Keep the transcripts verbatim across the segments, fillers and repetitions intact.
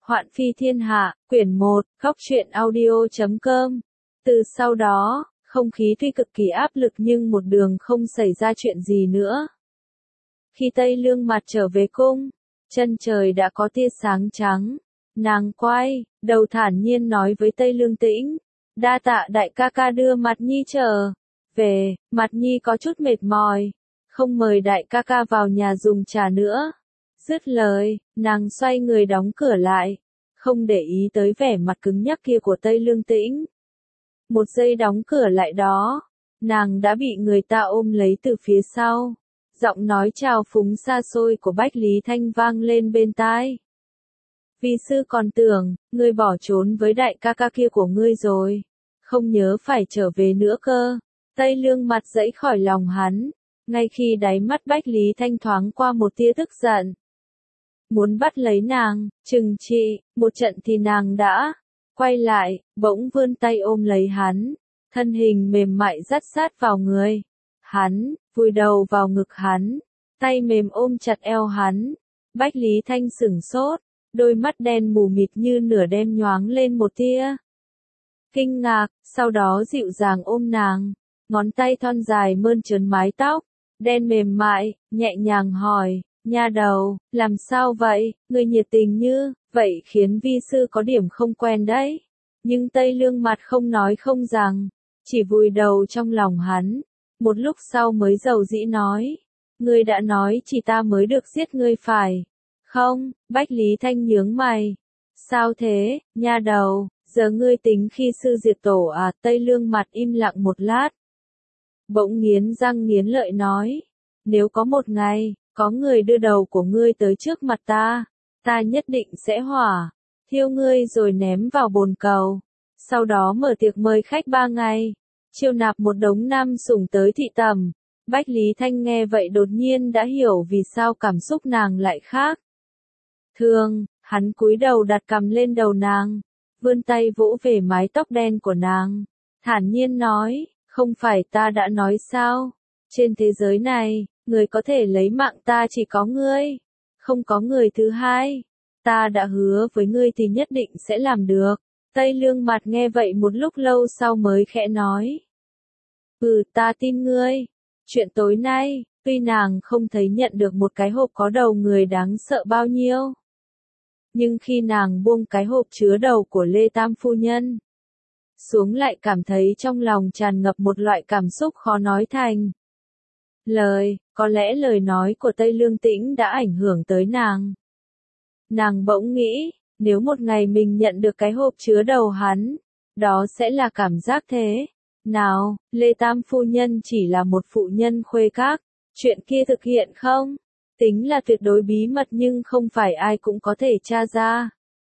Hoạn phi thiên hạ, quyển một, góc truyện audio chấm com. Từ sau đó, không khí tuy cực kỳ áp lực nhưng một đường không xảy ra chuyện gì nữa. Khi Tây Lương Mặt trở về cung, chân trời đã có tia sáng trắng. Nàng quay, đầu thản nhiên nói với Tây Lương Tĩnh, đa tạ đại ca ca đưa Mặt Nhi trở về, Mặt Nhi có chút mệt mỏi, không mời đại ca ca vào nhà dùng trà nữa. Dứt lời, nàng xoay người đóng cửa lại, không để ý tới vẻ mặt cứng nhắc kia của Tây Lương Tĩnh. Một giây đóng cửa lại đó, nàng đã bị người ta ôm lấy từ phía sau. Giọng nói trào phúng xa xôi của Bách Lý Thanh vang lên bên tai. Vi sư còn tưởng, ngươi bỏ trốn với đại ca ca kia của ngươi rồi, không nhớ phải trở về nữa cơ. Tây Lương Mặt giãy khỏi lòng hắn, ngay khi đáy mắt Bách Lý Thanh thoáng qua một tia tức giận. Muốn bắt lấy nàng, trừng trị, một trận thì nàng đã quay lại, bỗng vươn tay ôm lấy hắn, thân hình mềm mại dắt sát vào người hắn, vùi đầu vào ngực hắn, tay mềm ôm chặt eo hắn. Bách Lý Thanh sửng sốt, đôi mắt đen mù mịt như nửa đêm nhoáng lên một tia kinh ngạc, sau đó dịu dàng ôm nàng, ngón tay thon dài mơn trớn mái tóc đen mềm mại, nhẹ nhàng hỏi, nha đầu, làm sao vậy, người nhiệt tình như vậy khiến vi sư có điểm không quen đấy. Nhưng Tây Lương Mặt không nói không rằng, chỉ vùi đầu trong lòng hắn, một lúc sau mới dầu dĩ nói, ngươi đã nói chỉ ta mới được giết ngươi phải không? Bách Lý Thanh nhướng mày, sao thế, nha đầu, giờ ngươi tính khi sư diệt tổ à? Tây Lương Mặt im lặng một lát, bỗng nghiến răng nghiến lợi nói, nếu có một ngày, có người đưa đầu của ngươi tới trước mặt ta, ta nhất định sẽ hỏa thiêu ngươi rồi ném vào bồn cầu, sau đó mở tiệc mời khách ba ngày, chiêu nạp một đống nam sủng tới thị tẩm. Bách Lý Thanh nghe vậy đột nhiên đã hiểu vì sao cảm xúc nàng lại khác thường, hắn cúi đầu đặt cằm lên đầu nàng, vươn tay vỗ về mái tóc đen của nàng, thản nhiên nói, không phải ta đã nói sao, trên thế giới này, người có thể lấy mạng ta chỉ có ngươi, không có người thứ hai. Ta đã hứa với ngươi thì nhất định sẽ làm được. Tây Lương Mặt nghe vậy một lúc lâu sau mới khẽ nói, ừ, ta tin ngươi. Chuyện tối nay, tuy nàng không thấy nhận được một cái hộp có đầu người đáng sợ bao nhiêu, nhưng khi nàng buông cái hộp chứa đầu của Lê Tam phu nhân xuống lại cảm thấy trong lòng tràn ngập một loại cảm xúc khó nói thành lời. Có lẽ lời nói của Tây Lương Tĩnh đã ảnh hưởng tới nàng. Nàng bỗng nghĩ, nếu một ngày mình nhận được cái hộp chứa đầu hắn, đó sẽ là cảm giác thế nào? Lê Tam phu nhân chỉ là một phụ nhân khuê các, chuyện kia thực hiện không? Tính là tuyệt đối bí mật nhưng không phải ai cũng có thể tra ra.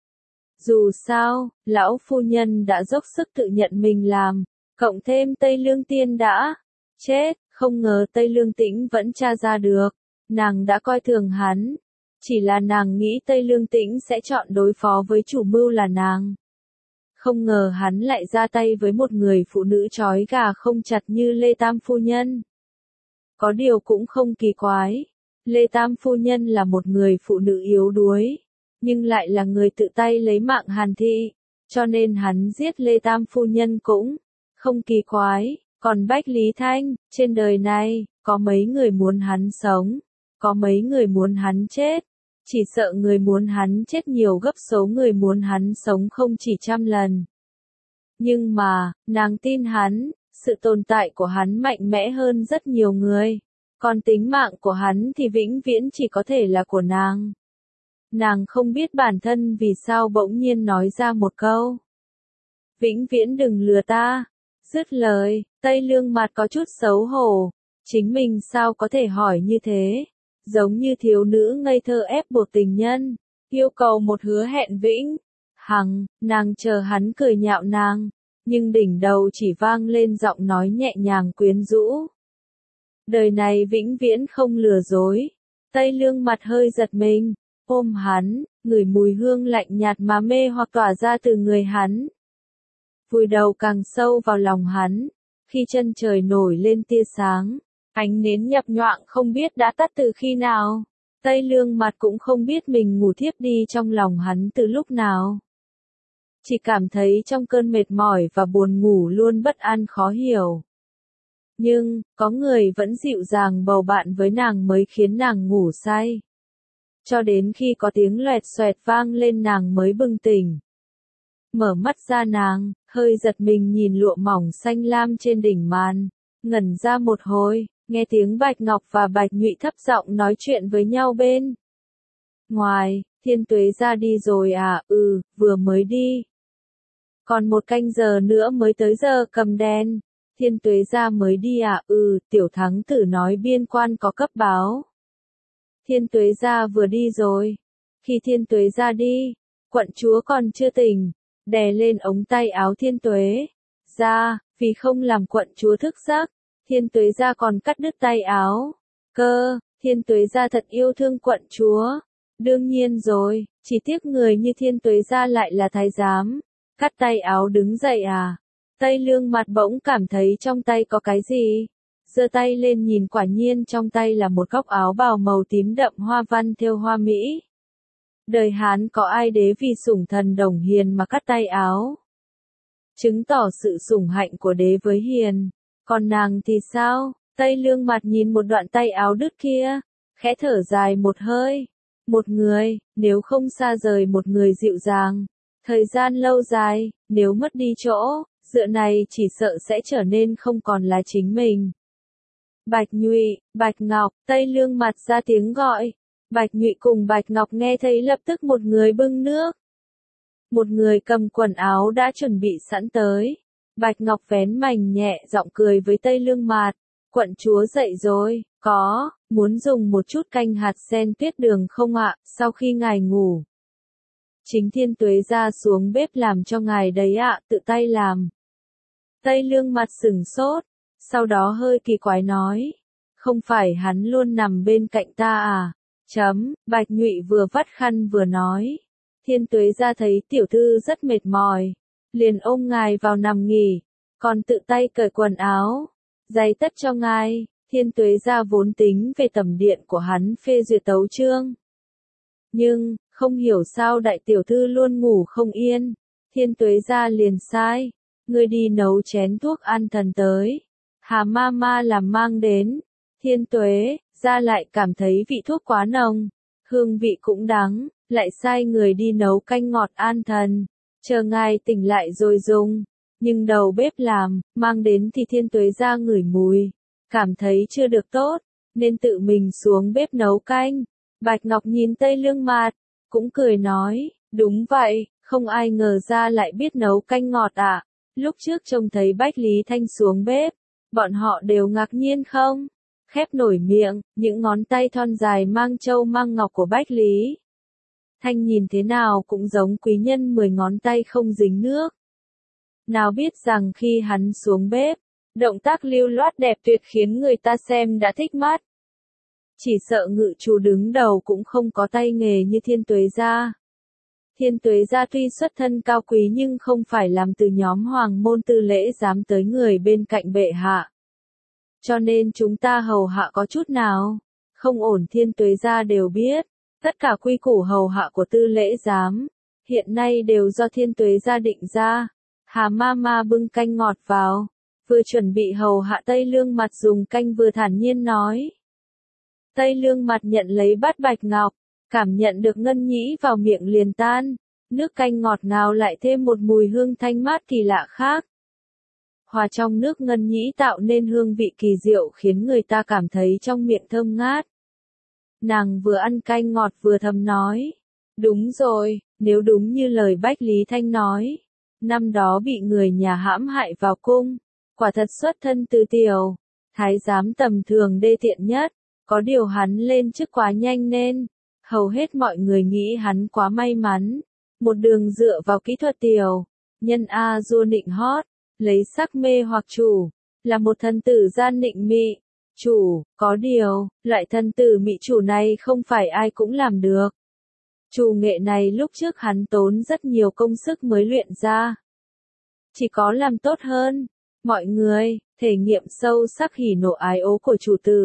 Dù sao, lão phu nhân đã dốc sức tự nhận mình làm, cộng thêm Tây Lương Tiên đã chết, không ngờ Tây Lương Tĩnh vẫn tra ra được. Nàng đã coi thường hắn, chỉ là nàng nghĩ Tây Lương Tĩnh sẽ chọn đối phó với chủ mưu là nàng. Không ngờ hắn lại ra tay với một người phụ nữ trói gà không chặt như Lê Tam phu nhân. Có điều cũng không kỳ quái, Lê Tam phu nhân là một người phụ nữ yếu đuối, nhưng lại là người tự tay lấy mạng Hàn Thị, cho nên hắn giết Lê Tam phu nhân cũng không kỳ quái. Còn Bách Lý Thanh, trên đời này, có mấy người muốn hắn sống, có mấy người muốn hắn chết, chỉ sợ người muốn hắn chết nhiều gấp số người muốn hắn sống không chỉ trăm lần. Nhưng mà, nàng tin hắn, sự tồn tại của hắn mạnh mẽ hơn rất nhiều người, còn tính mạng của hắn thì vĩnh viễn chỉ có thể là của nàng. Nàng không biết bản thân vì sao bỗng nhiên nói ra một câu, vĩnh viễn đừng lừa ta. Dứt lời, Tây Lương Mặt có chút xấu hổ, chính mình sao có thể hỏi như thế, giống như thiếu nữ ngây thơ ép buộc tình nhân, yêu cầu một hứa hẹn vĩnh hằng. Nàng chờ hắn cười nhạo nàng, nhưng đỉnh đầu chỉ vang lên giọng nói nhẹ nhàng quyến rũ, đời này vĩnh viễn không lừa dối. Tây Lương Mặt hơi giật mình, ôm hắn, ngửi mùi hương lạnh nhạt mà mê hoặc tỏa ra từ người hắn, vùi đầu càng sâu vào lòng hắn. Khi chân trời nổi lên tia sáng, ánh nến nhập nhoạng không biết đã tắt từ khi nào, Tây Lương Mặt cũng không biết mình ngủ thiếp đi trong lòng hắn từ lúc nào. Chỉ cảm thấy trong cơn mệt mỏi và buồn ngủ luôn bất an khó hiểu. Nhưng, có người vẫn dịu dàng bầu bạn với nàng mới khiến nàng ngủ say. Cho đến khi có tiếng loẹt xoẹt vang lên nàng mới bừng tỉnh. Mở mắt ra nàng, hơi giật mình nhìn lụa mỏng xanh lam trên đỉnh màn, ngẩn ra một hồi, nghe tiếng Bạch Ngọc và Bạch Nhụy thấp giọng nói chuyện với nhau bên ngoài. Thiên Tuế ra đi rồi à? Ừ, vừa mới đi. Còn một canh giờ nữa mới tới giờ cầm đèn. Thiên Tuế ra mới đi à? Ừ, Tiểu Thắng Tử nói biên quan có cấp báo. Thiên Tuế ra vừa đi rồi. Khi Thiên Tuế ra đi, quận chúa còn chưa tỉnh, đè lên ống tay áo Thiên Tuế ra, vì không làm quận chúa thức giấc, Thiên Tuế ra còn cắt đứt tay áo. Cơ, Thiên Tuế ra thật yêu thương quận chúa. Đương nhiên rồi, chỉ tiếc người như Thiên Tuế ra lại là thái giám. Cắt tay áo đứng dậy à? Tây Lương Mặt bỗng cảm thấy trong tay có cái gì. Giơ tay lên nhìn, quả nhiên trong tay là một góc áo bào màu tím đậm hoa văn thêu hoa mỹ. Đời Hán có ai đế vì sủng thần đồng hiền mà cắt tay áo? Chứng tỏ sự sủng hạnh của đế với hiền. Còn nàng thì sao? Tây Lương Mặt nhìn một đoạn tay áo đứt kia, khẽ thở dài một hơi. Một người, nếu không xa rời một người dịu dàng, thời gian lâu dài, nếu mất đi chỗ dựa này chỉ sợ sẽ trở nên không còn là chính mình. Bạch Nhụy, Bạch Ngọc, Tây Lương Mặt ra tiếng gọi. Bạch Nhụy cùng Bạch Ngọc nghe thấy lập tức một người bưng nước. Một người cầm quần áo đã chuẩn bị sẵn tới. Bạch Ngọc vén mành nhẹ giọng cười với Tây Lương Mặt. Quận chúa dậy rồi, có, muốn dùng một chút canh hạt sen tuyết đường không ạ, sau khi ngài ngủ. Chính Thiên Tuế ra xuống bếp làm cho ngài đấy ạ, tự tay làm. Tây Lương Mặt sửng sốt, sau đó hơi kỳ quái nói. Không phải hắn luôn nằm bên cạnh ta à? Chấm, Bạch Nhụy vừa vắt khăn vừa nói. Thiên Tuế ra thấy tiểu thư rất mệt mỏi, liền ôm ngài vào nằm nghỉ, còn tự tay cởi quần áo, giày tất cho ngài. Thiên Tuế ra vốn tính về tẩm điện của hắn phê duyệt tấu chương. Nhưng, không hiểu sao đại tiểu thư luôn ngủ không yên. Thiên Tuế ra liền sai. Ngươi đi nấu chén thuốc an thần tới. Hà ma ma làm mang đến. Thiên Tuế ra lại cảm thấy vị thuốc quá nồng, hương vị cũng đắng, lại sai người đi nấu canh ngọt an thần, chờ ngài tỉnh lại rồi dùng. Nhưng đầu bếp làm, mang đến thì Thiên Tuế ra ngửi mùi, cảm thấy chưa được tốt, nên tự mình xuống bếp nấu canh. Bạch Ngọc nhìn Tây Lương Mặt, cũng cười nói, đúng vậy, không ai ngờ ra lại biết nấu canh ngọt ạ. À. Lúc trước trông thấy Bách Lý Thanh xuống bếp, bọn họ đều ngạc nhiên không? Khép nổi miệng, những ngón tay thon dài mang châu mang ngọc của Bách Lý Thanh nhìn thế nào cũng giống quý nhân mười ngón tay không dính nước. Nào biết rằng khi hắn xuống bếp, động tác lưu loát đẹp tuyệt khiến người ta xem đã thích mắt. Chỉ sợ ngự chủ đứng đầu cũng không có tay nghề như Thiên Tuế gia. Thiên Tuế gia tuy xuất thân cao quý nhưng không phải làm từ nhóm hoàng môn tư lễ dám tới người bên cạnh bệ hạ. Cho nên chúng ta hầu hạ có chút nào không ổn Thiên Tuế gia đều biết. Tất cả quy củ hầu hạ của tư lễ giám, hiện nay đều do Thiên Tuế gia định ra. Hà ma ma bưng canh ngọt vào, vừa chuẩn bị hầu hạ Tây Lương Mặt dùng canh vừa thản nhiên nói. Tây Lương Mặt nhận lấy bát Bạch Ngọc, cảm nhận được ngân nhĩ vào miệng liền tan, nước canh ngọt ngào lại thêm một mùi hương thanh mát kỳ lạ khác. Hòa trong nước ngân nhĩ tạo nên hương vị kỳ diệu khiến người ta cảm thấy trong miệng thơm ngát. Nàng vừa ăn canh ngọt vừa thầm nói. Đúng rồi, nếu đúng như lời Bách Lý Thanh nói. Năm đó bị người nhà hãm hại vào cung. Quả thật xuất thân từ tiểu. Thái giám tầm thường đê tiện nhất. Có điều hắn lên chức quá nhanh nên. Hầu hết mọi người nghĩ hắn quá may mắn. Một đường dựa vào kỹ thuật tiểu. Nhân A du nịnh hót. Lấy sắc mê hoặc chủ. Là một thần tử gian nịnh mị. Chủ, có điều, loại thần tử mị chủ này không phải ai cũng làm được. Chủ nghệ này lúc trước hắn tốn rất nhiều công sức mới luyện ra. Chỉ có làm tốt hơn, mọi người, thể nghiệm sâu sắc hỉ nộ ái ố của chủ tử,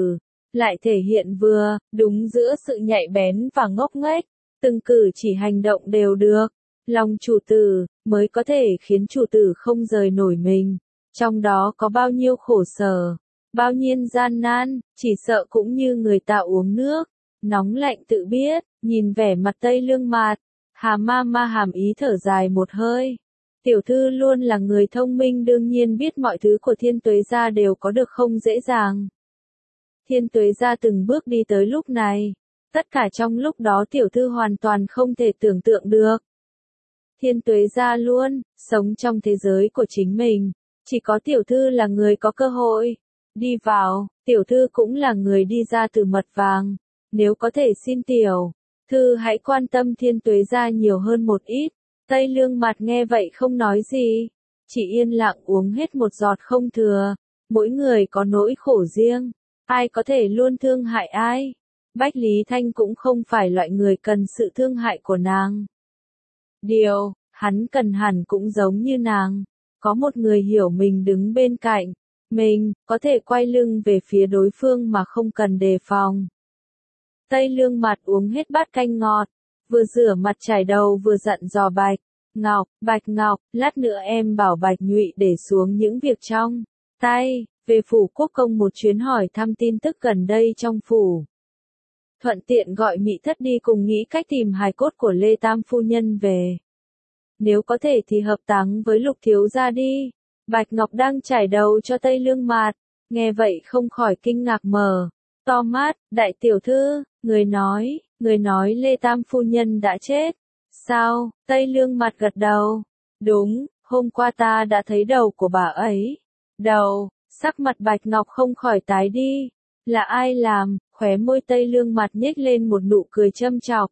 lại thể hiện vừa, đúng giữa sự nhạy bén và ngốc nghếch, từng cử chỉ hành động đều được. Lòng chủ tử, mới có thể khiến chủ tử không rời nổi mình. Trong đó có bao nhiêu khổ sở, bao nhiêu gian nan, chỉ sợ cũng như người ta uống nước, nóng lạnh tự biết, nhìn vẻ mặt Tây Lương Mạt, Hà ma ma hàm ý thở dài một hơi. Tiểu thư luôn là người thông minh đương nhiên biết mọi thứ của Thiên Tuế gia đều có được không dễ dàng. Thiên Tuế gia từng bước đi tới lúc này, tất cả trong lúc đó tiểu thư hoàn toàn không thể tưởng tượng được. Thiên Tuế gia luôn, sống trong thế giới của chính mình, chỉ có tiểu thư là người có cơ hội. Đi vào, tiểu thư cũng là người đi ra từ mật vàng. Nếu có thể xin tiểu thư hãy quan tâm Thiên Tuế gia nhiều hơn một ít. Tây Lương Mạt nghe vậy không nói gì, chỉ yên lặng uống hết một giọt không thừa. Mỗi người có nỗi khổ riêng, ai có thể luôn thương hại ai. Bách Lý Thanh cũng không phải loại người cần sự thương hại của nàng. Điều hắn cần hẳn cũng giống như nàng, có một người hiểu mình đứng bên cạnh mình, có thể quay lưng về phía đối phương mà không cần đề phòng. Tây Lương Mạt uống hết bát canh ngọt, vừa rửa mặt chải đầu vừa dặn dò Bạch Ngọc, Bạch Ngọc, lát nữa em bảo Bạch Nhụy để xuống những việc trong tay, về phủ quốc công một chuyến hỏi thăm tin tức gần đây trong phủ. Thuận tiện gọi Mị Thất đi cùng nghĩ cách tìm hài cốt của Lê Tam phu nhân về. Nếu có thể thì hợp táng với Lục thiếu gia đi. Bạch Ngọc đang trải đầu cho Tây Lương Mạt, nghe vậy không khỏi kinh ngạc mở to mắt. Đại tiểu thư, người nói, người nói Lê Tam phu nhân đã chết. Sao? Tây Lương Mạt gật đầu. Đúng, hôm qua ta đã thấy đầu của bà ấy. Đầu, sắc mặt Bạch Ngọc không khỏi tái đi. Là ai làm? Khóe môi Tây Lương Mạt nhếch lên một nụ cười châm chọc.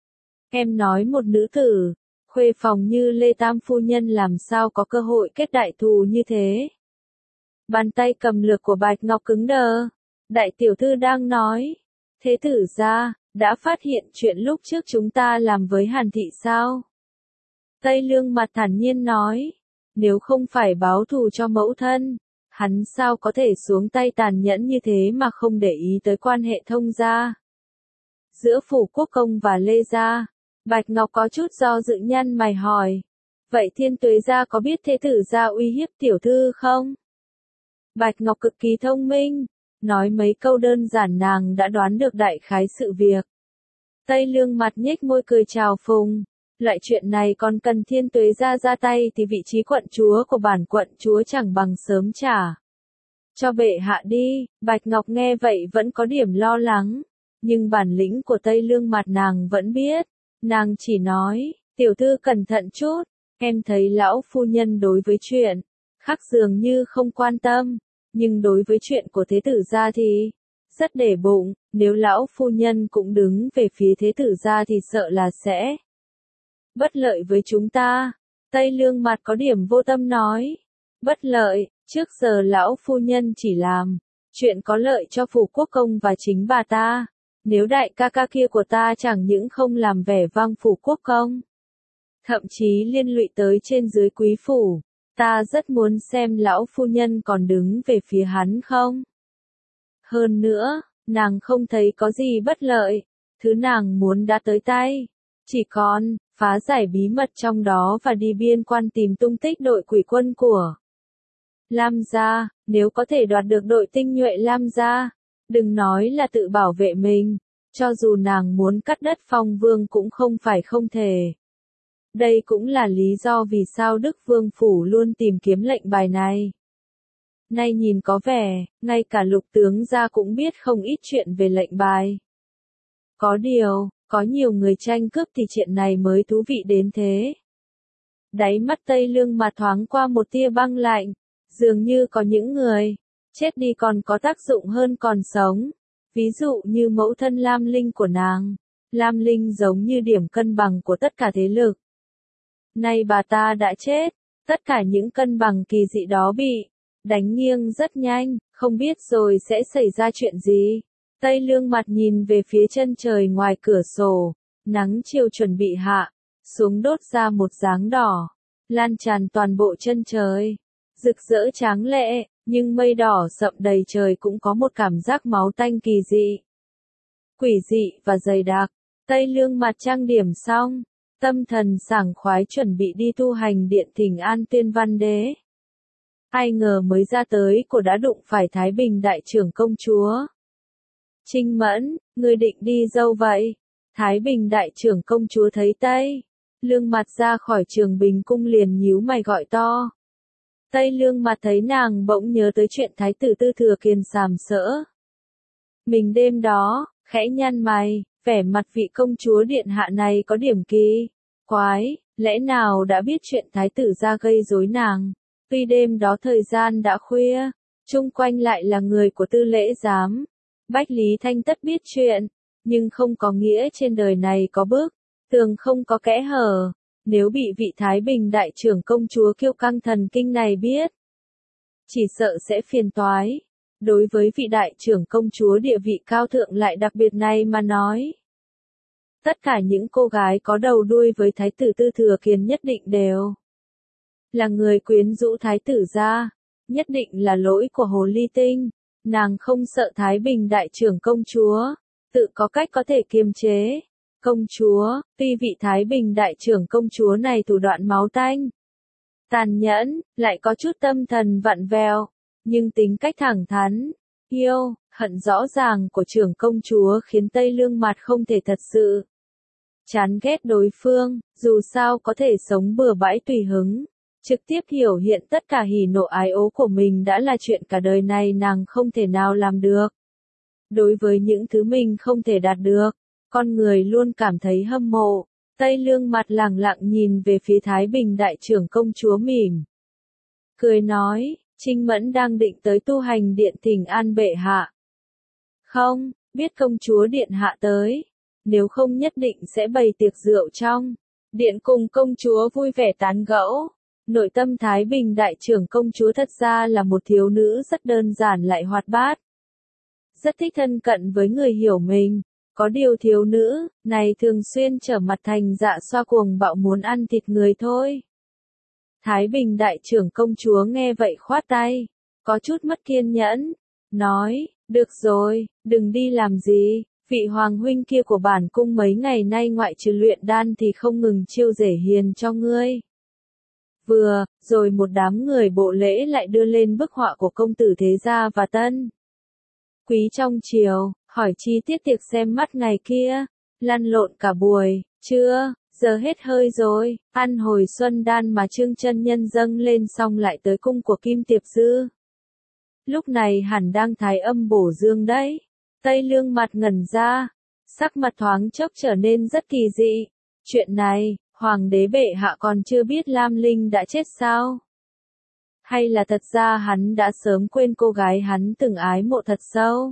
Em nói một nữ tử khuê phòng như Lê Tam phu nhân làm sao có cơ hội kết đại thù như thế. Bàn tay cầm lược của Bạch Ngọc cứng đờ. Đại tiểu thư đang nói, thế tử gia đã phát hiện chuyện lúc trước chúng ta làm với Hàn thị sao? Tây Lương Mạt thản nhiên nói, nếu không phải báo thù cho mẫu thân, hắn sao có thể xuống tay tàn nhẫn như thế mà không để ý tới quan hệ thông gia giữa phủ quốc công và Lê gia. Bạch Ngọc có chút do dự nhăn mày hỏi, vậy Thiên Tuế gia có biết thế tử gia uy hiếp tiểu thư không? Bạch Ngọc cực kỳ thông minh, nói mấy câu đơn giản nàng đã đoán được đại khái sự việc. Tây Lương Mạt nhếch môi cười chào phùng, loại chuyện này còn cần Thiên Tuế gia ra tay thì vị trí quận chúa của bản quận chúa chẳng bằng sớm trả cho bệ hạ đi. Bạch Ngọc nghe vậy vẫn có điểm lo lắng, nhưng bản lĩnh của Tây Lương Mạt nàng vẫn biết. Nàng chỉ nói, tiểu thư cẩn thận chút, em thấy lão phu nhân đối với chuyện khác dường như không quan tâm, nhưng đối với chuyện của thế tử gia thì rất để bụng, nếu lão phu nhân cũng đứng về phía thế tử gia thì sợ là sẽ bất lợi với chúng ta. Tây Lương Mạt có điểm vô tâm nói, bất lợi, trước giờ lão phu nhân chỉ làm chuyện có lợi cho phủ quốc công và chính bà ta. Nếu đại ca ca kia của ta chẳng những không làm vẻ vang phủ quốc công, thậm chí liên lụy tới trên dưới quý phủ, ta rất muốn xem lão phu nhân còn đứng về phía hắn không. Hơn nữa, nàng không thấy có gì bất lợi, thứ nàng muốn đã tới tay, chỉ còn phá giải bí mật trong đó và đi biên quan tìm tung tích đội quỷ quân của Lam gia. Nếu có thể đoạt được đội tinh nhuệ Lam gia, đừng nói là tự bảo vệ mình, cho dù nàng muốn cắt đất Phong Vương cũng không phải không thể. Đây cũng là lý do vì sao Đức Vương Phủ luôn tìm kiếm lệnh bài này. Nay nhìn có vẻ, ngay cả Lục tướng gia cũng biết không ít chuyện về lệnh bài. Có điều, có nhiều người tranh cướp thì chuyện này mới thú vị đến thế. Đáy mắt Tây Lương Mạt thoáng qua một tia băng lạnh, dường như có những người chết đi còn có tác dụng hơn còn sống. Ví dụ như mẫu thân Lam Linh của nàng. Lam Linh giống như điểm cân bằng của tất cả thế lực. Nay bà ta đã chết, tất cả những cân bằng kỳ dị đó bị đánh nghiêng rất nhanh, không biết rồi sẽ xảy ra chuyện gì. Tây Lương Mạt nhìn về phía chân trời ngoài cửa sổ, nắng chiều chuẩn bị hạ xuống đốt ra một dáng đỏ, lan tràn toàn bộ chân trời, rực rỡ tráng lệ. nhưng mây đỏ sậm đầy trời cũng có một cảm giác máu tanh kỳ dị. Quỷ dị và dày đặc, Tây Lương mặt trang điểm xong, tâm thần sảng khoái chuẩn bị đi tu hành điện thỉnh an Tuyên Văn Đế. Ai ngờ mới ra tới cổ đã đụng phải Thái Bình đại trưởng công chúa. Trinh Mẫn, ngươi định đi đâu vậy? Thái Bình đại trưởng công chúa thấy Tây Lương mặt ra khỏi Trường Bình cung liền nhíu mày gọi to. Tây Lương mặt thấy nàng bỗng nhớ tới chuyện Thái tử Tư Thừa Kiền sàm sỡ. Mình đêm đó, khẽ nhăn mày, vẻ mặt vị công chúa điện hạ này có điểm kỳ quái, lẽ nào đã biết chuyện Thái tử ra gây rối nàng. Tuy đêm đó thời gian đã khuya, chung quanh lại là người của Tư Lễ Giám. Bách Lý Thanh tất biết chuyện, nhưng không có nghĩa trên đời này có bức tường không có kẽ hở. Nếu bị vị Thái Bình đại trưởng công chúa kiêu căng thần kinh này biết, chỉ sợ sẽ phiền toái. Đối với vị đại trưởng công chúa địa vị cao thượng lại đặc biệt này mà nói, tất cả những cô gái có đầu đuôi với Thái tử Tư Thừa Kiền nhất định đều là người quyến rũ Thái tử gia, nhất định là lỗi của Hồ Ly Tinh. Nàng không sợ Thái Bình đại trưởng công chúa, tự có cách có thể kiềm chế. Công chúa, tuy vị Thái Bình đại trưởng công chúa này thủ đoạn máu tanh, tàn nhẫn, lại có chút tâm thần vặn vẹo, nhưng tính cách thẳng thắn, yêu, hận rõ ràng của trưởng công chúa khiến Tây Lương mặt không thể thật sự chán ghét đối phương, dù sao có thể sống bừa bãi tùy hứng. Trực tiếp hiểu hiện tất cả hỉ nộ ái ố của mình đã là chuyện cả đời này nàng không thể nào làm được. Đối với những thứ mình không thể đạt được, con người luôn cảm thấy hâm mộ. Tây Lương mặt lẳng lặng nhìn về phía Thái Bình đại trưởng công chúa mỉm cười nói, Trinh Mẫn đang định tới tu hành điện thỉnh an bệ hạ. Không, biết công chúa điện hạ tới, nếu không nhất định sẽ bày tiệc rượu trong điện cùng công chúa vui vẻ tán gẫu. Nội tâm Thái Bình đại trưởng công chúa thật ra là một thiếu nữ rất đơn giản lại hoạt bát. Rất thích thân cận với người hiểu mình. Có điều thiếu nữ này thường xuyên trở mặt thành dạ xoa cuồng bạo muốn ăn thịt người thôi. Thái Bình đại trưởng công chúa nghe vậy khoát tay, có chút mất kiên nhẫn, nói, được rồi, đừng đi làm gì, vị hoàng huynh kia của bản cung mấy ngày nay ngoại trừ luyện đan thì không ngừng chiêu rể hiền cho ngươi. Vừa, rồi một đám người bộ lễ lại đưa lên bức họa của công tử thế gia và tân quý trong triều, hỏi chi tiết tiệc xem mắt ngày kia, lăn lộn cả buổi, chưa, giờ hết hơi rồi, ăn hồi xuân đan mà Trương chân nhân dâng lên xong lại tới cung của Kim Tiệp Dư. Lúc này hẳn đang thái âm bổ dương đấy. Tây Lương mặt ngẩn ra, sắc mặt thoáng chốc trở nên rất kỳ dị. Chuyện này, Hoàng đế bệ hạ còn chưa biết Lam Linh đã chết sao? Hay là thật ra hắn đã sớm quên cô gái hắn từng ái mộ thật sâu?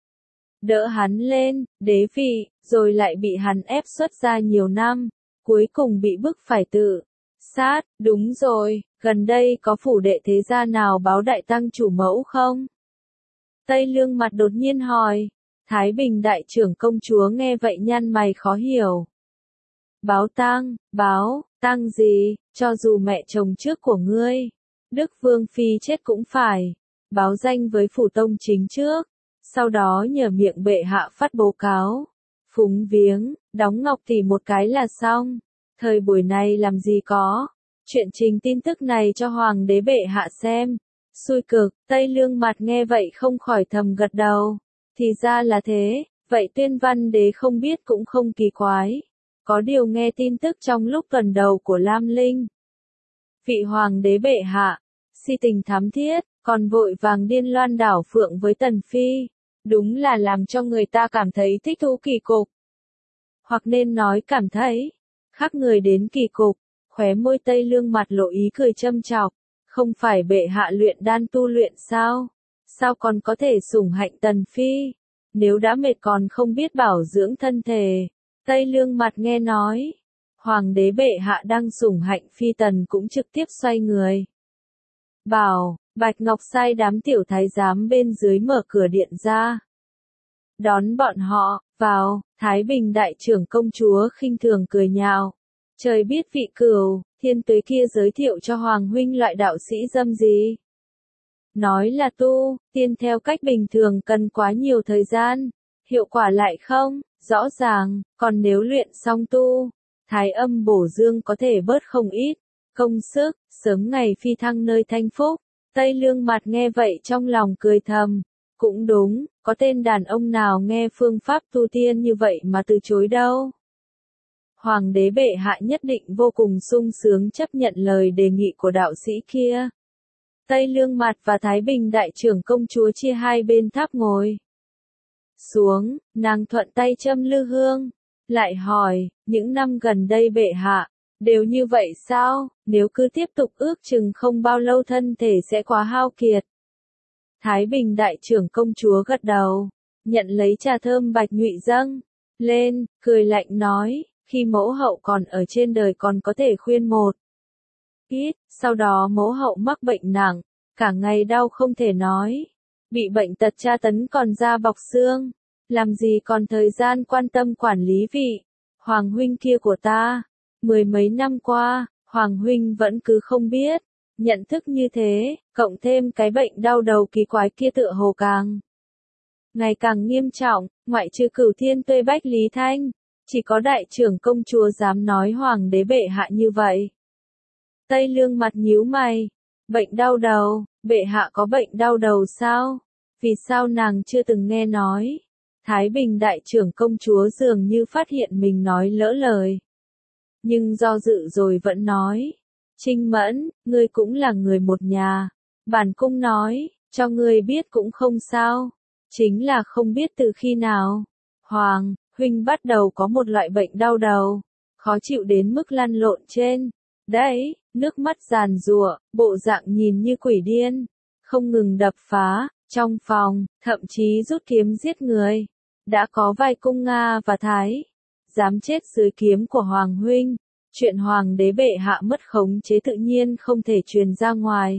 Đỡ hắn lên, đế vị, rồi lại bị hắn ép xuất ra nhiều năm, cuối cùng bị bức phải tự sát. Đúng rồi, gần đây có phủ đệ thế gia nào báo đại tăng chủ mẫu không? Tây Lương mặt đột nhiên hỏi. Thái Bình đại trưởng công chúa nghe vậy nhăn mày khó hiểu. Báo tang, báo, tang gì, cho dù mẹ chồng trước của ngươi, Đức Vương Phi chết cũng phải, báo danh với phủ tông chính trước, sau đó nhờ miệng bệ hạ phát báo cáo, phúng viếng, đóng ngọc tỷ một cái là xong. Thời buổi này làm gì có, chuyện trình tin tức này cho Hoàng đế bệ hạ xem. Xui cực, Tây Lương mặt nghe vậy không khỏi thầm gật đầu. Thì ra là thế, vậy Tuyên Văn Đế không biết cũng không kỳ quái. Có điều nghe tin tức trong lúc gần đầu của Lam Linh. Vị Hoàng đế bệ hạ, si tình thắm thiết, còn vội vàng điên loan đảo phượng với Tần Phi. Đúng là làm cho người ta cảm thấy thích thú kỳ cục. Hoặc nên nói cảm thấy, khác người đến kỳ cục, khóe môi Tây Lương mặt lộ ý cười châm chọc. Không phải bệ hạ luyện đan tu luyện sao? Sao còn có thể sủng hạnh Tần Phi? Nếu đã mệt còn không biết bảo dưỡng thân thể. Tây Lương mặt nghe nói, Hoàng đế bệ hạ đang sủng hạnh Phi Tần cũng trực tiếp xoay người. Bảo, Bạch Ngọc sai đám tiểu thái giám bên dưới mở cửa điện ra. Đón bọn họ, vào, Thái Bình đại trưởng công chúa khinh thường cười nhạo. Trời biết vị cửu, thiên tuế kia giới thiệu cho Hoàng huynh loại đạo sĩ dâm gì. Nói là tu, tiên theo cách bình thường cần quá nhiều thời gian, hiệu quả lại không, rõ ràng, còn nếu luyện xong tu, thái âm bổ dương có thể bớt không ít, công sức, sớm ngày phi thăng nơi thanh phúc. Tây Lương Mặt nghe vậy trong lòng cười thầm, cũng đúng, có tên đàn ông nào nghe phương pháp tu tiên như vậy mà từ chối đâu. Hoàng đế bệ hạ nhất định vô cùng sung sướng chấp nhận lời đề nghị của đạo sĩ kia. Tây Lương Mặt và Thái Bình đại trưởng công chúa chia hai bên tháp ngồi xuống, nàng thuận tay châm lư hương, lại hỏi, những năm gần đây bệ hạ, đều như vậy sao, nếu cứ tiếp tục ước chừng không bao lâu thân thể sẽ quá hao kiệt. Thái Bình đại trưởng công chúa gật đầu, nhận lấy trà thơm bạch nhụy dâng lên, cười lạnh nói, khi mẫu hậu còn ở trên đời còn có thể khuyên một ít, sau đó mẫu hậu mắc bệnh nặng, cả ngày đau không thể nói, bị bệnh tật tra tấn còn da bọc xương, làm gì còn thời gian quan tâm quản lý vị Hoàng huynh kia của ta. Mười mấy năm qua, Hoàng huynh vẫn cứ không biết, nhận thức như thế, cộng thêm cái bệnh đau đầu kỳ quái kia tựa hồ càng ngày càng nghiêm trọng, ngoại trừ Cửu Thiên Tuê Bách Lý Thanh, chỉ có đại trưởng công chúa dám nói hoàng đế bệ hạ như vậy. Tây Lương Mặt nhíu mày, bệnh đau đầu, bệ hạ có bệnh đau đầu sao? Vì sao nàng chưa từng nghe nói? Thái Bình đại trưởng công chúa dường như phát hiện mình nói lỡ lời. Nhưng do dự rồi vẫn nói, Trinh Mẫn, ngươi cũng là người một nhà. Bản cung nói, cho ngươi biết cũng không sao. Chính là không biết từ khi nào. Hoàng, huynh bắt đầu có một loại bệnh đau đầu. Khó chịu đến mức lăn lộn trên. Đấy, nước mắt giàn giụa, bộ dạng nhìn như quỷ điên. Không ngừng đập phá, trong phòng, thậm chí rút kiếm giết người. Đã có vài cung Nga và Thái dám chết dưới kiếm của Hoàng huynh. Chuyện Hoàng đế bệ hạ mất khống chế tự nhiên không thể truyền ra ngoài.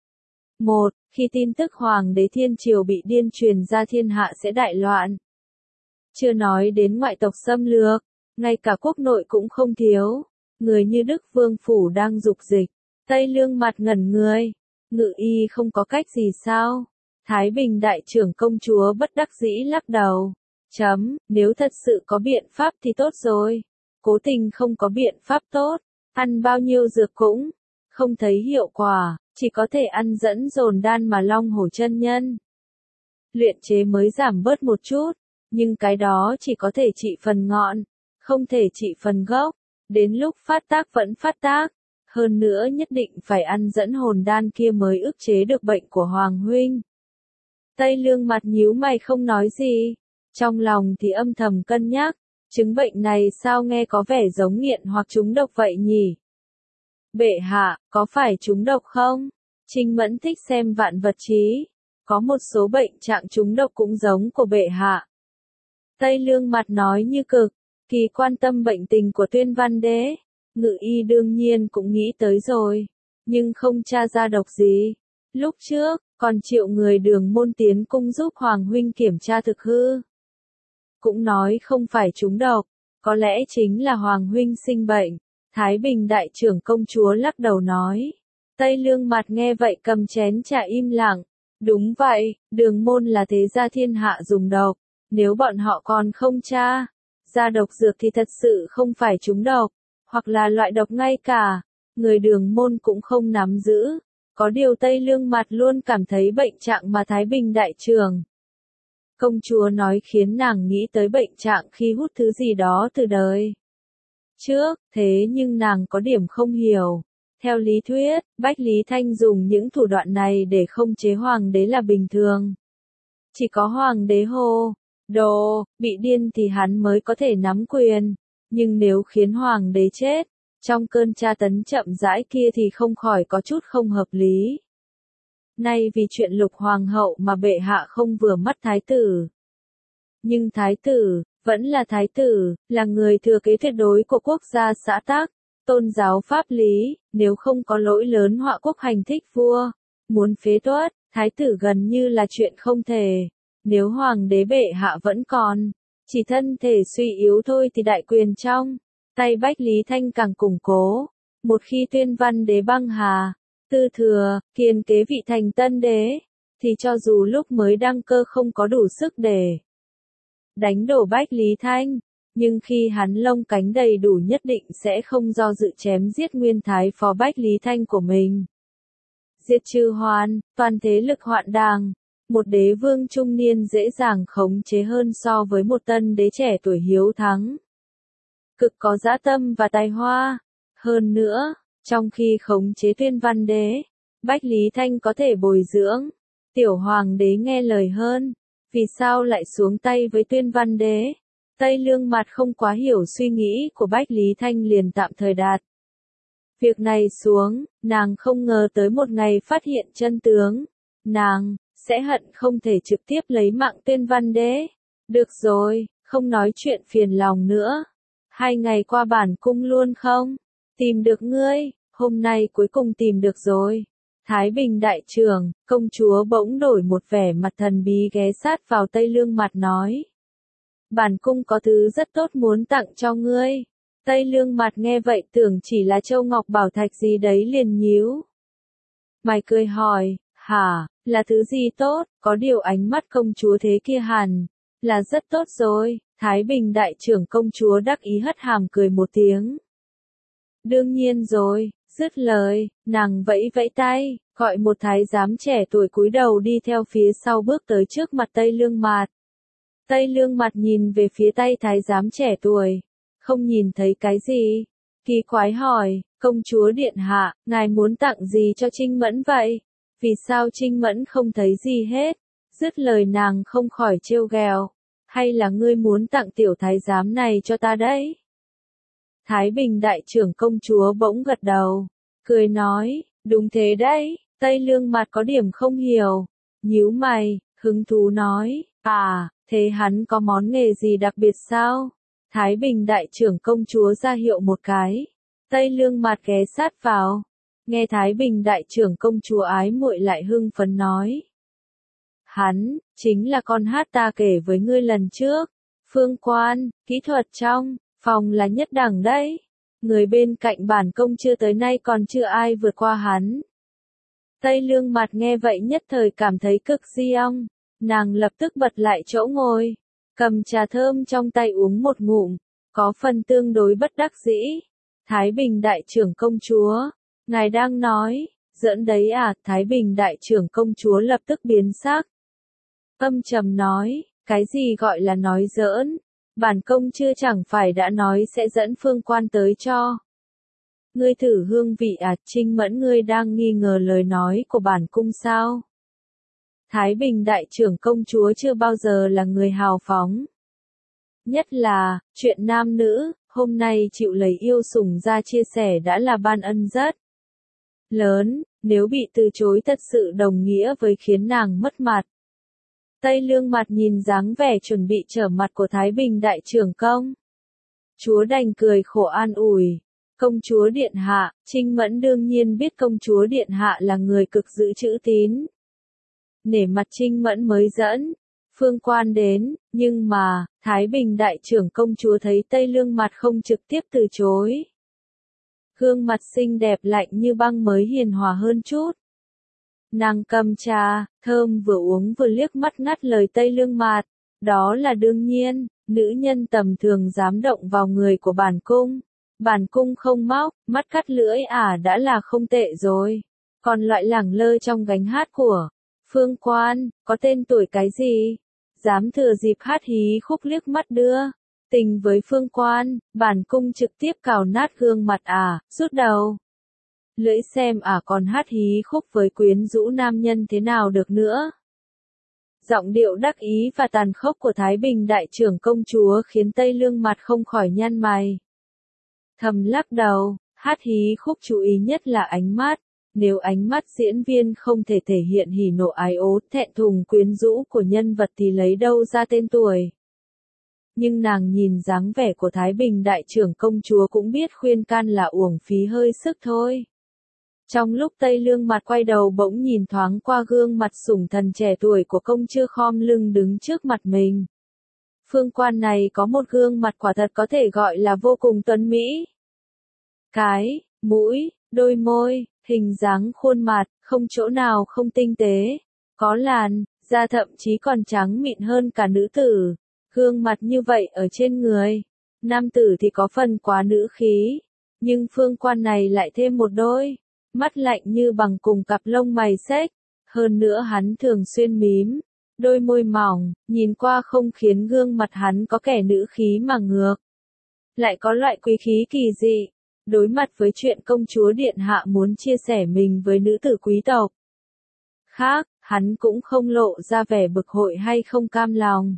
Một, khi tin tức Hoàng đế Thiên Triều bị điên truyền ra thiên hạ sẽ đại loạn. Chưa nói đến ngoại tộc xâm lược, ngay cả quốc nội cũng không thiếu. Người như Đức Vương Phủ đang dục dịch. Tây Lương Mặt ngẩn người. Ngự y không có cách gì sao? Thái Bình đại trưởng công chúa bất đắc dĩ lắc đầu. Chấm, nếu thật sự có biện pháp thì tốt rồi. Cố tình không có biện pháp tốt, ăn bao nhiêu dược cũng không thấy hiệu quả, chỉ có thể ăn dẫn dồn đan mà Long Hổ chân nhân luyện chế mới giảm bớt một chút, nhưng cái đó chỉ có thể trị phần ngọn, không thể trị phần gốc, đến lúc phát tác vẫn phát tác, hơn nữa nhất định phải ăn dẫn hồn đan kia mới ức chế được bệnh của Hoàng huynh. Tây Lương Mặt nhíu mày không nói gì, trong lòng thì âm thầm cân nhắc. Chứng bệnh này sao nghe có vẻ giống nghiện hoặc trúng độc vậy nhỉ? Bệ hạ, có phải trúng độc không? Trinh Mẫn thích xem vạn vật chí. Có một số bệnh trạng trúng độc cũng giống của bệ hạ. Tây Lương Mặt nói như cực, kỳ quan tâm bệnh tình của Tuyên Văn Đế. Ngự y đương nhiên cũng nghĩ tới rồi, nhưng không tra ra độc gì. Lúc trước, còn triệu người Đường Môn tiến cung giúp Hoàng huynh kiểm tra thực hư. Cũng nói không phải trúng độc, có lẽ chính là Hoàng huynh sinh bệnh. Thái Bình đại trưởng công chúa lắc đầu nói. Tây Lương Mặt nghe vậy cầm chén trà im lặng. Đúng vậy, Đường Môn là thế gia thiên hạ dùng độc. Nếu bọn họ còn không tra ra độc dược thì thật sự không phải trúng độc, hoặc là loại độc ngay cả. Người Đường Môn cũng không nắm giữ. Có điều Tây Lương Mặt luôn cảm thấy bệnh trạng mà Thái Bình đại trưởng công chúa nói khiến nàng nghĩ tới bệnh trạng khi hút thứ gì đó từ đời trước, thế nhưng nàng có điểm không hiểu. Theo lý thuyết, Bách Lý Thanh dùng những thủ đoạn này để khống chế hoàng đế là bình thường. Chỉ có hoàng đế Hồ Đồ bị điên thì hắn mới có thể nắm quyền, nhưng nếu khiến hoàng đế chết trong cơn tra tấn chậm rãi kia thì không khỏi có chút không hợp lý. Nay vì chuyện Lục hoàng hậu mà bệ hạ không vừa mắt thái tử. Nhưng thái tử, vẫn là thái tử, là người thừa kế tuyệt đối của quốc gia xã tắc, tôn giáo pháp lý, nếu không có lỗi lớn họa quốc hành thích vua, muốn phế tuất, thái tử gần như là chuyện không thể. Nếu hoàng đế bệ hạ vẫn còn, chỉ thân thể suy yếu thôi thì đại quyền trong tay Bách Lý Thanh càng củng cố. Một khi Tuyên Văn Đế băng hà, Tư thừa, kiên kế vị thành tân đế, thì cho dù lúc mới đăng cơ không có đủ sức để đánh đổ Bách Lý Thanh, nhưng khi hắn lông cánh đầy đủ nhất định sẽ không do dự chém giết nguyên thái phó Bách Lý Thanh của mình. Diệt trừ hoàn, toàn thế lực hoạn đàng, một đế vương trung niên dễ dàng khống chế hơn so với một tân đế trẻ tuổi hiếu thắng. Cực có dã tâm và tài hoa. Hơn nữa, trong khi khống chế Tuyên Văn đế, Bách Lý Thanh có thể bồi dưỡng tiểu hoàng đế nghe lời hơn. Vì sao lại xuống tay với Tuyên Văn đế? Tây Lương Mặt không quá hiểu suy nghĩ của Bách Lý Thanh liền tạm thời đạt việc này xuống, nàng không ngờ tới một ngày phát hiện chân tướng, nàng sẽ hận không thể trực tiếp lấy mạng Tuyên Văn đế. Được rồi, không nói chuyện phiền lòng nữa. Hai ngày qua bản cung luôn không tìm được ngươi, hôm nay cuối cùng tìm được rồi. Thái Bình đại trưởng, công chúa bỗng đổi một vẻ mặt thần bí ghé sát vào Tây Lương Mặt nói. Bản cung có thứ rất tốt muốn tặng cho ngươi. Tây Lương Mặt nghe vậy tưởng chỉ là châu ngọc bảo thạch gì đấy liền nhíu mày cười hỏi, hả, là thứ gì tốt? Có điều ánh mắt công chúa thế kia hẳn là rất tốt rồi. Thái Bình đại trưởng công chúa đắc ý hất hàm cười một tiếng. Đương nhiên rồi, dứt lời, nàng vẫy vẫy tay, gọi một thái giám trẻ tuổi cúi đầu đi theo phía sau bước tới trước mặt Tây Lương Mặt. Tây Lương Mặt nhìn về phía tay thái giám trẻ tuổi, không nhìn thấy cái gì, kỳ quái hỏi, công chúa điện hạ, ngài muốn tặng gì cho Trinh Mẫn vậy? Vì sao Trinh Mẫn không thấy gì hết? Dứt lời nàng không khỏi trêu ghẹo, hay là ngươi muốn tặng tiểu thái giám này cho ta đấy? Thái Bình đại trưởng công chúa bỗng gật đầu, cười nói, đúng thế đấy. Tây Lương Mặt có điểm không hiểu, nhíu mày, hứng thú nói, à, thế hắn có món nghề gì đặc biệt sao? Thái Bình đại trưởng công chúa ra hiệu một cái, Tây Lương Mặt ghé sát vào, nghe Thái Bình đại trưởng công chúa ái muội lại hưng phấn nói. Hắn, chính là con hát ta kể với ngươi lần trước, Phương Quan, kỹ thuật trong phòng là nhất đẳng đấy, người bên cạnh bản công chưa tới nay còn chưa ai vượt qua hắn. Tây Lương Mặt nghe vậy nhất thời cảm thấy cực di ong, nàng lập tức bật lại chỗ ngồi, cầm trà thơm trong tay uống một ngụm, có phần tương đối bất đắc dĩ. Thái Bình đại trưởng công chúa, ngài đang nói, giỡn đấy à? Thái Bình đại trưởng công chúa lập tức biến sắc, âm trầm nói, cái gì gọi là nói giỡn, bản công chưa chẳng phải đã nói sẽ dẫn Phương Quan tới cho ngươi thử hương vị à? Trinh Mẫn ngươi đang nghi ngờ lời nói của bản cung sao? Thái Bình đại trưởng công chúa chưa bao giờ là người hào phóng. Nhất là, chuyện nam nữ, hôm nay chịu lấy yêu sủng ra chia sẻ đã là ban ân rất lớn, nếu bị từ chối thật sự đồng nghĩa với khiến nàng mất mặt. Tây Lương Mặt nhìn dáng vẻ chuẩn bị trở mặt của Thái Bình đại trưởng công chúa đành cười khổ an ủi. Công chúa điện hạ, Trinh Mẫn đương nhiên biết công chúa điện hạ là người cực giữ chữ tín. Nể mặt Trinh Mẫn mới dẫn Phương Quan đến, nhưng mà, Thái Bình đại trưởng công chúa thấy Tây Lương Mặt không trực tiếp từ chối. Gương mặt xinh đẹp lạnh như băng mới hiền hòa hơn chút. Nàng cầm trà, thơm vừa uống vừa liếc mắt ngắt lời Tây Lương Mặt. Đó là đương nhiên, nữ nhân tầm thường dám động vào người của bản cung. Bản cung không móc, mắt cắt lưỡi ả đã là không tệ rồi. Còn loại lẳng lơ trong gánh hát của Phương Quan, có tên tuổi cái gì? Dám thừa dịp hát hí khúc liếc mắt đưa tình với Phương Quan, bản cung trực tiếp cào nát gương mặt ả, rút đầu lưỡi xem ả còn hát hí khúc với quyến rũ nam nhân thế nào được nữa. Giọng điệu đắc ý và tàn khốc của Thái Bình đại trưởng công chúa khiến Tây Lương Mặt không khỏi nhăn mày. Thầm lắc đầu, hát hí khúc chú ý nhất là ánh mắt. Nếu ánh mắt diễn viên không thể thể hiện hỉ nộ ái ố, thẹn thùng quyến rũ của nhân vật thì lấy đâu ra tên tuổi. Nhưng nàng nhìn dáng vẻ của Thái Bình đại trưởng công chúa cũng biết khuyên can là uổng phí hơi sức thôi. Trong lúc Tây Lương Mặt quay đầu bỗng nhìn thoáng qua gương mặt sủng thần trẻ tuổi của công chúa khom lưng đứng trước mặt mình. Phương Quan này có một gương mặt quả thật có thể gọi là vô cùng tuấn mỹ. Cái, mũi, đôi môi, Hình dáng khuôn mặt, không chỗ nào không tinh tế, có làn, da thậm chí còn trắng mịn hơn cả nữ tử. Gương mặt như vậy ở trên người, nam tử thì có phần quá nữ khí, nhưng Phương Quan này lại thêm một đôi mắt lạnh như bằng cùng cặp lông mày xếch, hơn nữa hắn thường xuyên mím đôi môi mỏng, nhìn qua không khiến gương mặt hắn có kẻ nữ khí mà ngược lại có loại quý khí kỳ dị. Đối mặt với chuyện công chúa điện hạ muốn chia sẻ mình với nữ tử quý tộc khác, hắn cũng không lộ ra vẻ bực bội hay không cam lòng.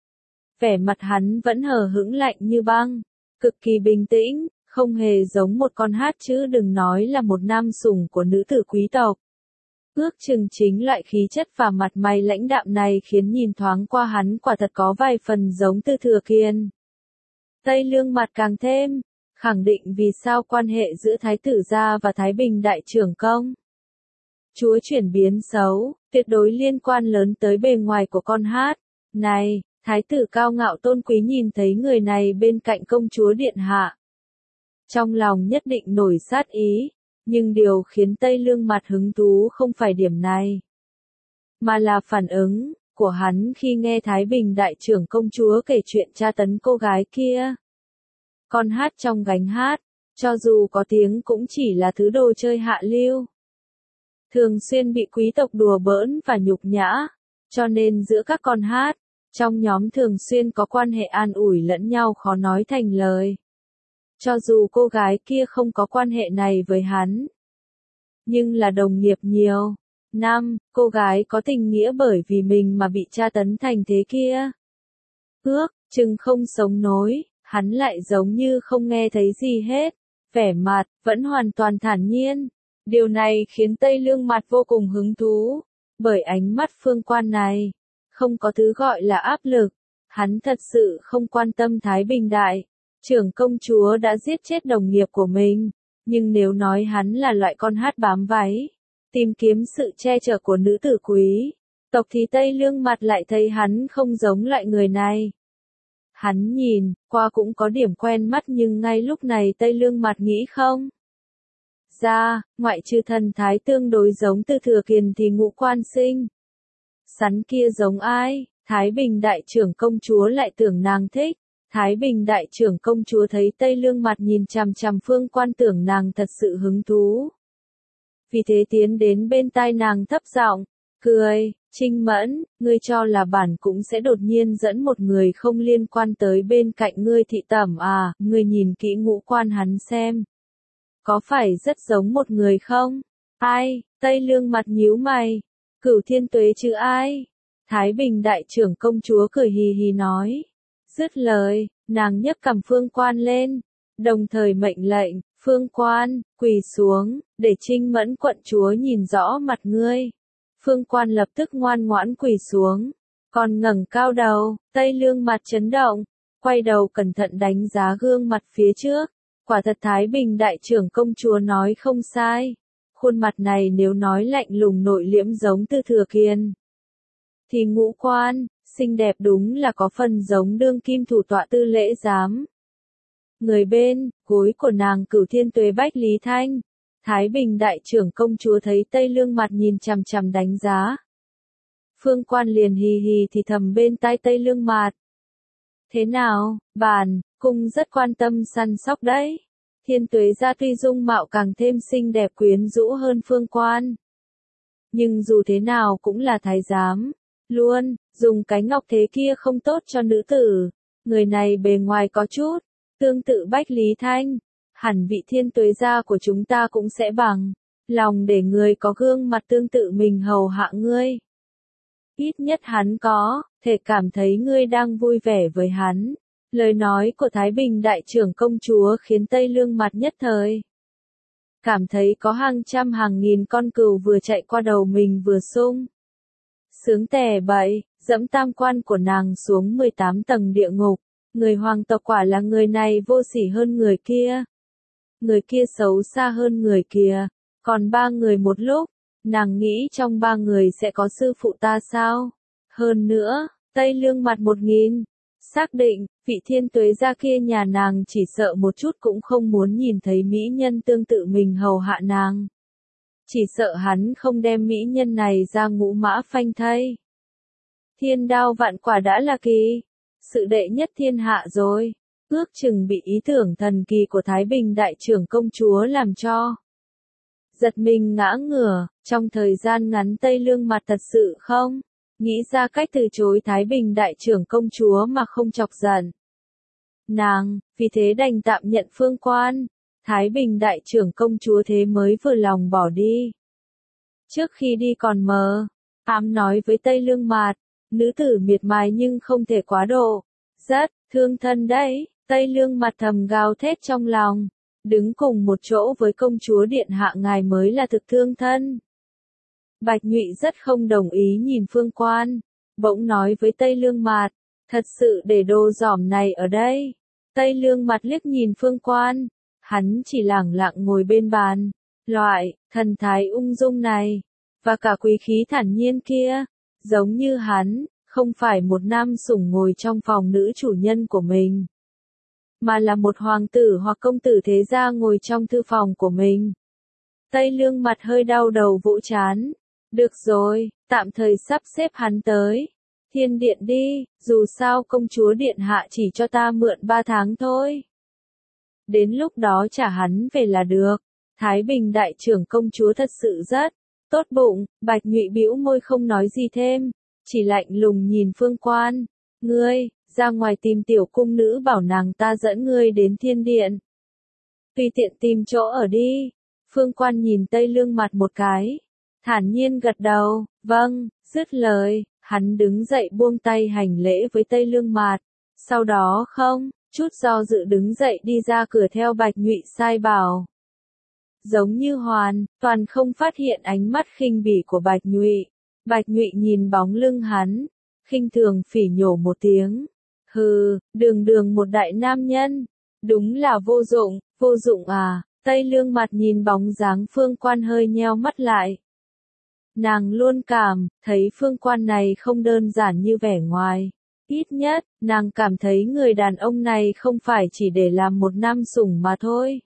Vẻ mặt hắn vẫn hờ hững lạnh như băng, cực kỳ bình tĩnh, không hề giống một con hát chứ đừng nói là một nam sủng của nữ tử quý tộc. Ước chừng chính loại khí chất và mặt mày lãnh đạm này khiến nhìn thoáng qua hắn quả thật có vài phần giống Tư Thừa Kiên. Tây Lương mặt càng thêm khẳng định vì sao quan hệ giữa Thái tử gia và Thái Bình đại trưởng công chúa chuyển biến xấu, tuyệt đối liên quan lớn tới bề ngoài của con hát. Này, Thái tử cao ngạo tôn quý nhìn thấy người này bên cạnh công chúa điện hạ. Trong lòng nhất định nổi sát ý, nhưng điều khiến Tây Lương mặt hứng thú không phải điểm này, mà là phản ứng của hắn khi nghe Thái Bình đại trưởng công chúa kể chuyện tra tấn cô gái kia. Con hát trong gánh hát, cho dù có tiếng cũng chỉ là thứ đồ chơi hạ lưu, thường xuyên bị quý tộc đùa bỡn và nhục nhã, cho nên giữa các con hát, trong nhóm thường xuyên có quan hệ an ủi lẫn nhau khó nói thành lời. Cho dù cô gái kia không có quan hệ này với hắn, nhưng là đồng nghiệp nhiều năm, cô gái có tình nghĩa bởi vì mình mà bị tra tấn thành thế kia. Ước chừng không sống nổi, hắn lại giống như không nghe thấy gì hết, vẻ mặt vẫn hoàn toàn thản nhiên. Điều này khiến Tây Lương mặt vô cùng hứng thú, bởi ánh mắt Phương Quan này, không có thứ gọi là áp lực, hắn thật sự không quan tâm Thái Bình đại trưởng công chúa đã giết chết đồng nghiệp của mình, nhưng nếu nói hắn là loại con hát bám váy, tìm kiếm sự che chở của nữ tử quý tộc thì Tây Lương mặt lại thấy hắn không giống loại người này. Hắn nhìn qua cũng có điểm quen mắt nhưng ngay lúc này Tây Lương mặt nghĩ không ra, ngoại trừ thần thái tương đối giống Tư Thừa Kiên thì Ngũ Quan Sinh sắn kia giống ai? Thái Bình đại trưởng công chúa lại tưởng nàng thích. Thái Bình đại trưởng công chúa thấy Tây Lương mặt nhìn chằm chằm Phương Quan tưởng nàng thật sự hứng thú. Vì thế tiến đến bên tai nàng thấp giọng, cười, Trinh Mẫn, ngươi cho là bản cũng sẽ đột nhiên dẫn một người không liên quan tới bên cạnh ngươi thị tẩm à, ngươi nhìn kỹ ngũ quan hắn xem. Có phải rất giống một người không? Ai? Tây Lương mặt nhíu mày. Cửu Thiên Tuế chứ ai? Thái Bình đại trưởng công chúa cười hì hì nói. Dứt lời, nàng nhấc cằm Phương Quan lên, đồng thời mệnh lệnh, Phương Quan, quỳ xuống, để Trinh Mẫn quận chúa nhìn rõ mặt ngươi. Phương Quan lập tức ngoan ngoãn quỳ xuống, còn ngẩng cao đầu, Tây Lương mặt chấn động, quay đầu cẩn thận đánh giá gương mặt phía trước. Quả thật Thái Bình đại trưởng công chúa nói không sai. Khuôn mặt này nếu nói lạnh lùng nội liễm giống Tư Thừa Kiên, thì ngũ quan, xinh đẹp đúng là có phần giống đương kim thủ tọa Tư Lễ Giám. Người bên, gối của nàng Cửu Thiên Tuế Bách Lý Thanh. Thái Bình đại trưởng công chúa thấy Tây Lương mặt nhìn chằm chằm đánh giá. Phương Quan liền hì hì thì thầm bên tai Tây Lương mặt. Thế nào, bản cung rất quan tâm săn sóc đấy. Thiên Tuế gia tuy dung mạo càng thêm xinh đẹp quyến rũ hơn Phương Quan, nhưng dù thế nào cũng là thái giám, luôn dùng cái ngọc thế kia không tốt cho nữ tử. Người này bề ngoài có chút tương tự Bách Lý Thanh, hẳn vị Thiên Tuế gia của chúng ta cũng sẽ bằng lòng để người có gương mặt tương tự mình hầu hạ ngươi. Ít nhất hắn có thể cảm thấy ngươi đang vui vẻ với hắn. Lời nói của Thái Bình đại trưởng công chúa khiến Tây Lương mặt nhất thời cảm thấy có hàng trăm hàng nghìn con cừu vừa chạy qua đầu mình vừa sung sướng tè bậy, dẫm tam quan của nàng xuống mười tám tầng địa ngục. Người hoàng tộc quả là người này vô sỉ hơn người kia, người kia xấu xa hơn người kia, còn ba người một lúc, nàng nghĩ trong ba người sẽ có sư phụ ta sao? Hơn nữa, Tây Lương mặt một nghìn, xác định, vị Thiên Tuế gia kia nhà nàng chỉ sợ một chút cũng không muốn nhìn thấy mỹ nhân tương tự mình hầu hạ nàng. Chỉ sợ hắn không đem mỹ nhân này ra ngũ mã phanh thây. Thiên đao vạn quả đã là kỳ, sự đệ nhất thiên hạ rồi. Ước chừng bị ý tưởng thần kỳ của Thái Bình đại trưởng công chúa làm cho giật mình ngã ngửa, trong thời gian ngắn Tây Lương Mặt thật sự không nghĩ ra cách từ chối Thái Bình đại trưởng công chúa mà không chọc giận nàng, vì thế đành tạm nhận Phương Quan. Thái Bình đại trưởng công chúa thế mới vừa lòng bỏ đi. Trước khi đi còn mờ ám nói với Tây Lương Mặt, nữ tử miệt mài nhưng không thể quá độ, rất thương thân đấy. Tây Lương Mặt thầm gào thét trong lòng, đứng cùng một chỗ với công chúa điện hạ ngài mới là thực thương thân. Bạch Nhụy rất không đồng ý nhìn Phương Quan, bỗng nói với Tây Lương Mặt, thật sự để đồ giỏm này ở đây. Tây Lương Mặt liếc nhìn Phương Quan, hắn chỉ lẳng lặng ngồi bên bàn, loại thần thái ung dung này, và cả quý khí thản nhiên kia, giống như hắn, không phải một nam sủng ngồi trong phòng nữ chủ nhân của mình, mà là một hoàng tử hoặc công tử thế gia ngồi trong thư phòng của mình. Tây Lương Mặt hơi đau đầu vỗ chán. Được rồi, tạm thời sắp xếp hắn tới Thiên Điện đi, dù sao công chúa điện hạ chỉ cho ta mượn ba tháng thôi. Đến lúc đó trả hắn về là được. Thái Bình đại trưởng công chúa thật sự rất tốt bụng. Bạch Nhụy bĩu môi không nói gì thêm, chỉ lạnh lùng nhìn Phương Quan. Ngươi, ra ngoài tìm tiểu cung nữ bảo nàng ta dẫn ngươi đến Thiên Điện. Tùy tiện tìm chỗ ở đi. Phương Quan nhìn Tây Lương Mặt một cái, thản nhiên gật đầu, vâng, dứt lời, hắn đứng dậy buông tay hành lễ với Tây Lương Mặt, sau đó không chút do dự đứng dậy đi ra cửa theo Bạch Nhụy sai bảo. Giống như hoàn toàn không phát hiện ánh mắt khinh bỉ của Bạch Nhụy. Bạch Nhụy nhìn bóng lưng hắn, khinh thường phỉ nhổ một tiếng. Hừ, đường đường một đại nam nhân, đúng là vô dụng, vô dụng à. Tây Lương Mặt nhìn bóng dáng Phương Quan hơi nheo mắt lại. Nàng luôn cảm thấy Phương Quan này không đơn giản như vẻ ngoài. Ít nhất, nàng cảm thấy người đàn ông này không phải chỉ để làm một nam sủng mà thôi.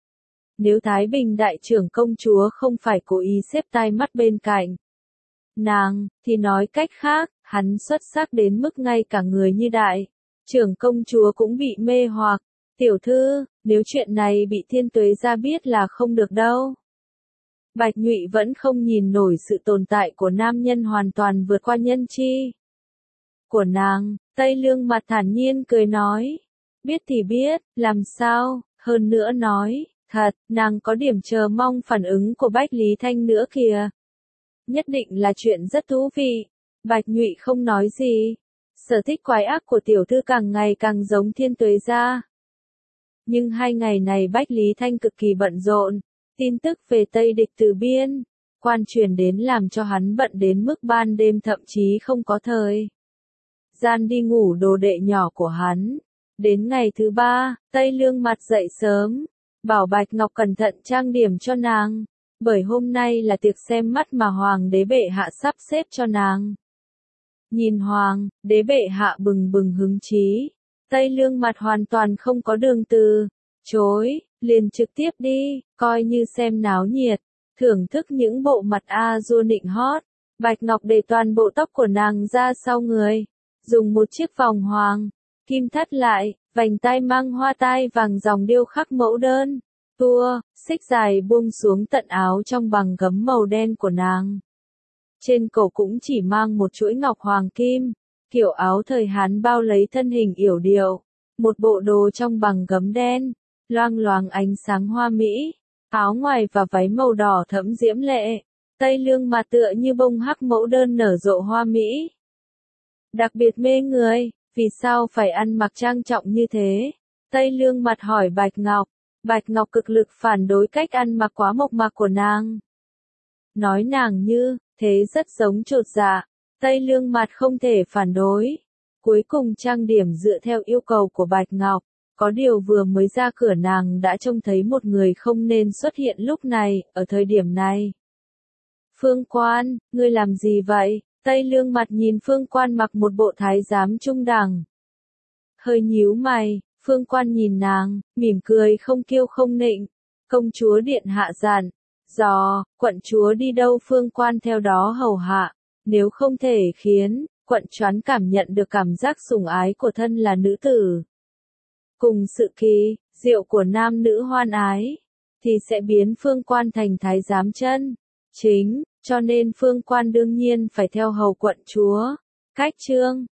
Nếu Thái Bình đại trưởng công chúa không phải cố ý xếp tai mắt bên cạnh nàng, thì nói cách khác, hắn xuất sắc đến mức ngay cả người như đại trưởng công chúa cũng bị mê hoặc. Tiểu thư, nếu chuyện này bị Thiên Tuế gia biết là không được đâu. Bạch Nhụy vẫn không nhìn nổi sự tồn tại của nam nhân hoàn toàn vượt qua nhân chi của nàng. Tây Lương Mặt thản nhiên cười nói, biết thì biết, làm sao, hơn nữa nói, thật, nàng có điểm chờ mong phản ứng của Bách Lý Thanh nữa kìa. Nhất định là chuyện rất thú vị. Bạch Nhụy không nói gì. Sở thích quái ác của tiểu thư càng ngày càng giống Thiên Tuế gia. Nhưng hai ngày này Bách Lý Thanh cực kỳ bận rộn, tin tức về Tây địch từ biên quan truyền đến làm cho hắn bận đến mức ban đêm thậm chí không có thời gian đi ngủ đồ đệ nhỏ của hắn. Đến ngày thứ ba, Tây Lương Mặt dậy sớm, bảo Bạch Ngọc cẩn thận trang điểm cho nàng, bởi hôm nay là tiệc xem mắt mà Hoàng đế bệ hạ sắp xếp cho nàng. Nhìn Hoàng đế bệ hạ bừng bừng hứng chí, Tây Lương Mặt hoàn toàn không có đường từ chối, liền trực tiếp đi, coi như xem náo nhiệt, thưởng thức những bộ mặt a dua nịnh hót. Bạch Ngọc để toàn bộ tóc của nàng ra sau người, dùng một chiếc vòng hoàng kim thắt lại, vành tai mang hoa tai vàng dòng điêu khắc mẫu đơn tua, xích dài buông xuống tận áo trong bằng gấm màu đen của nàng. Trên cổ cũng chỉ mang một chuỗi ngọc hoàng kim, kiểu áo thời Hán bao lấy thân hình yểu điệu, một bộ đồ trong bằng gấm đen, loang loáng ánh sáng hoa mỹ, áo ngoài và váy màu đỏ thẫm diễm lệ. Tây Lương Mặt tựa như bông hắc mẫu đơn nở rộ hoa mỹ, đặc biệt mê người. Vì sao phải ăn mặc trang trọng như thế? Tây Lương Mặt hỏi Bạch Ngọc. Bạch Ngọc cực lực phản đối cách ăn mặc quá mộc mạc của nàng, nói nàng như thế rất giống chột dạ. Tây Lương Mặt không thể phản đối, cuối cùng trang điểm dựa theo yêu cầu của Bạch Ngọc. Có điều vừa mới ra cửa nàng đã trông thấy một người không nên xuất hiện lúc này, ở thời điểm này. Phương Quan, ngươi làm gì vậy? Tây Lương Mặt nhìn Phương Quan mặc một bộ thái giám trung đẳng, hơi nhíu mày. Phương Quan nhìn nàng, mỉm cười không kiêu không nịnh. Công chúa điện hạ dặn, dò, quận chúa đi đâu Phương Quan theo đó hầu hạ, nếu không thể khiến quận choán cảm nhận được cảm giác sủng ái của thân là nữ tử. Cùng sự kỳ diệu của nam nữ hoan ái, thì sẽ biến Phương Quan thành thái giám chân chính, cho nên Phương Quan đương nhiên phải theo hầu quận chúa. Cách chương